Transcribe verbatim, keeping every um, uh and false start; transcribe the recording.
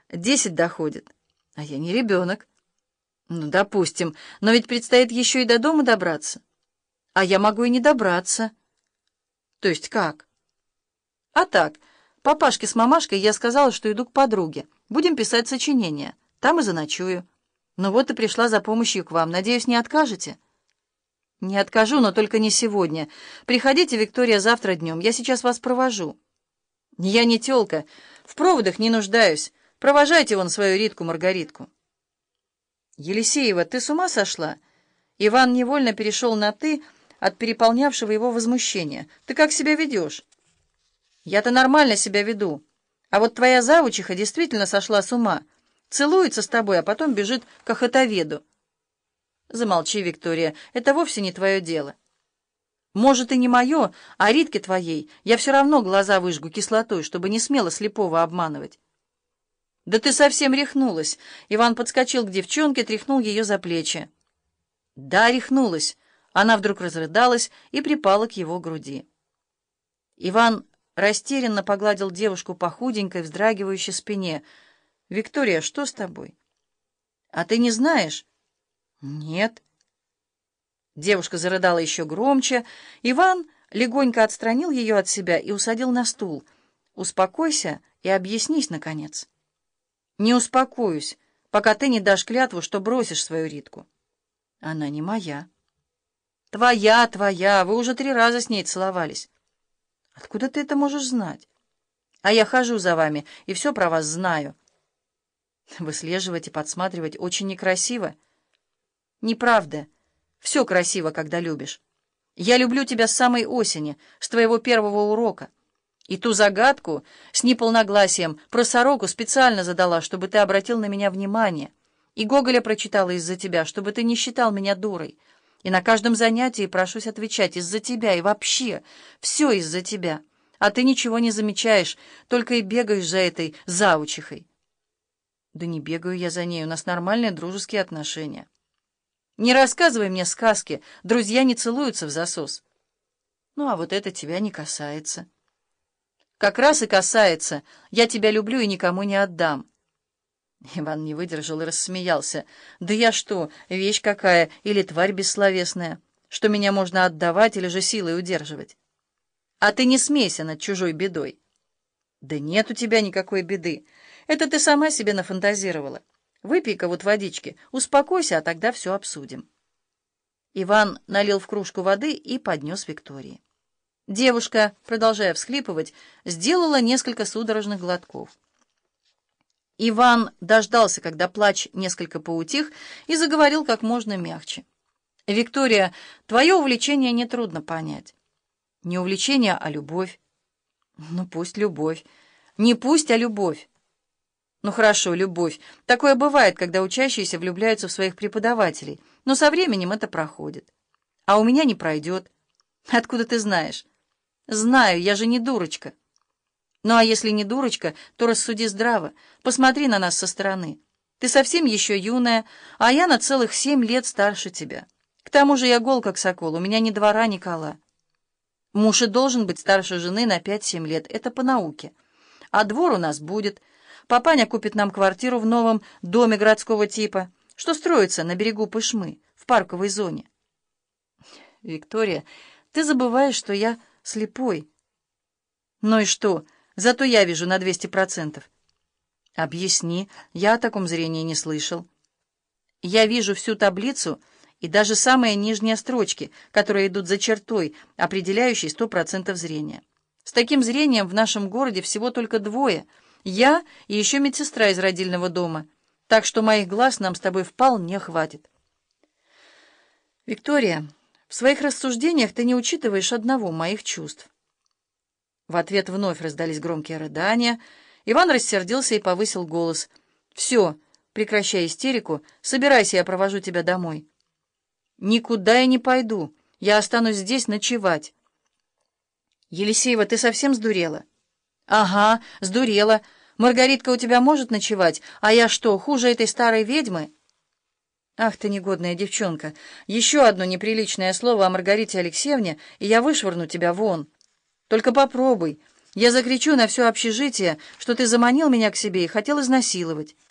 Десять доходит. А я не ребенок. Ну, допустим. Но ведь предстоит еще и до дома добраться. А я могу и не добраться. То есть как? А так, папашке с мамашкой я сказала, что иду к подруге. Будем писать сочинение. Там и заночую. Ну вот и пришла за помощью к вам. Надеюсь, не откажете? Не откажу, но только не сегодня. Приходите, Виктория, завтра днем. Я сейчас вас провожу. Я не тёлка. В проводах не нуждаюсь. Провожайте вон свою Ритку-Маргаритку. Елисеева, ты с ума сошла? Иван невольно перешел на «ты» от переполнявшего его возмущения. Ты как себя ведешь? Я-то нормально себя веду. А вот твоя завучиха действительно сошла с ума. Целуется с тобой, а потом бежит к охотоведу. Замолчи, Виктория, это вовсе не твое дело. Может, и не мое, а Ритке твоей я все равно глаза выжгу кислотой, чтобы не смело слепого обманывать. Да ты совсем рехнулась. Иван подскочил к девчонке, тряхнул ее за плечи. Да, рехнулась. Она вдруг разрыдалась и припала к его груди. Иван растерянно погладил девушку по худенькой, вздрагивающей спине. «Виктория, что с тобой?» «А ты не знаешь?» «Нет». Девушка зарыдала еще громче. Иван легонько отстранил ее от себя и усадил на стул. «Успокойся и объяснись, наконец». «Не успокоюсь, пока ты не дашь клятву, что бросишь свою Ритку». «Она не моя». «Твоя, твоя, вы уже три раза с ней целовались». «Откуда ты это можешь знать?» «А я хожу за вами и все про вас знаю». «Выслеживать и подсматривать очень некрасиво». «Неправда. Все красиво, когда любишь. Я люблю тебя с самой осени, с твоего первого урока. И ту загадку с неполногласием про сороку специально задала, чтобы ты обратил на меня внимание. И Гоголя прочитала из-за тебя, чтобы ты не считал меня дурой. И на каждом занятии прошусь отвечать из-за тебя, и вообще все из-за тебя. А ты ничего не замечаешь, только и бегаешь за этой завучихой». «Да не бегаю я за ней, у нас нормальные дружеские отношения». «Не рассказывай мне сказки, друзья не целуются в засос». «Ну, а вот это тебя не касается». «Как раз и касается. Я тебя люблю и никому не отдам». Иван не выдержал и рассмеялся. «Да я что, вещь какая или тварь бессловесная, что меня можно отдавать или же силой удерживать? А ты не смейся над чужой бедой». «Да нет у тебя никакой беды. Это ты сама себе нафантазировала. Выпей-ка вот водички, успокойся, а тогда все обсудим». Иван налил в кружку воды и поднес Виктории. Девушка, продолжая всхлипывать, сделала несколько судорожных глотков. Иван дождался, когда плач несколько поутих, и заговорил как можно мягче. «Виктория, твое увлечение нетрудно понять». «Не увлечение, а любовь». «Ну, пусть любовь». «Не пусть, а любовь». «Ну, хорошо, любовь. Такое бывает, когда учащиеся влюбляются в своих преподавателей, но со временем это проходит. А у меня не пройдет». «Откуда ты знаешь?» «Знаю, я же не дурочка». «Ну, а если не дурочка, то рассуди здраво. Посмотри на нас со стороны. Ты совсем еще юная, а я на целых семь лет старше тебя. К тому же я гол, как сокол, у меня ни двора, ни кола. Муж и должен быть старше жены на пять-семь лет, это по науке. А двор у нас будет. Папаня купит нам квартиру в новом доме городского типа, что строится на берегу Пышмы, в парковой зоне». «Виктория, ты забываешь, что я слепой». «Ну и что? Зато я вижу на двести процентов». «Объясни, я о таком зрении не слышал». «Я вижу всю таблицу и даже самые нижние строчки, которые идут за чертой, определяющей сто процентов зрения. С таким зрением в нашем городе всего только двое — я и еще медсестра из родильного дома, так что моих глаз нам с тобой вполне хватит». «Виктория, в своих рассуждениях ты не учитываешь одного — моих чувств». В ответ вновь раздались громкие рыдания. Иван рассердился и повысил голос. «Все, прекращай истерику, собирайся, я провожу тебя домой». «Никуда я не пойду, я останусь здесь ночевать». «Елисеева, ты совсем сдурела?» «Ага, сдурела. Маргаритка у тебя может ночевать, а я что, хуже этой старой ведьмы?» «Ах ты негодная девчонка! Еще одно неприличное слово о Маргарите Алексеевне, и я вышвырну тебя вон. Только попробуй. Я закричу на все общежитие, что ты заманил меня к себе и хотел изнасиловать.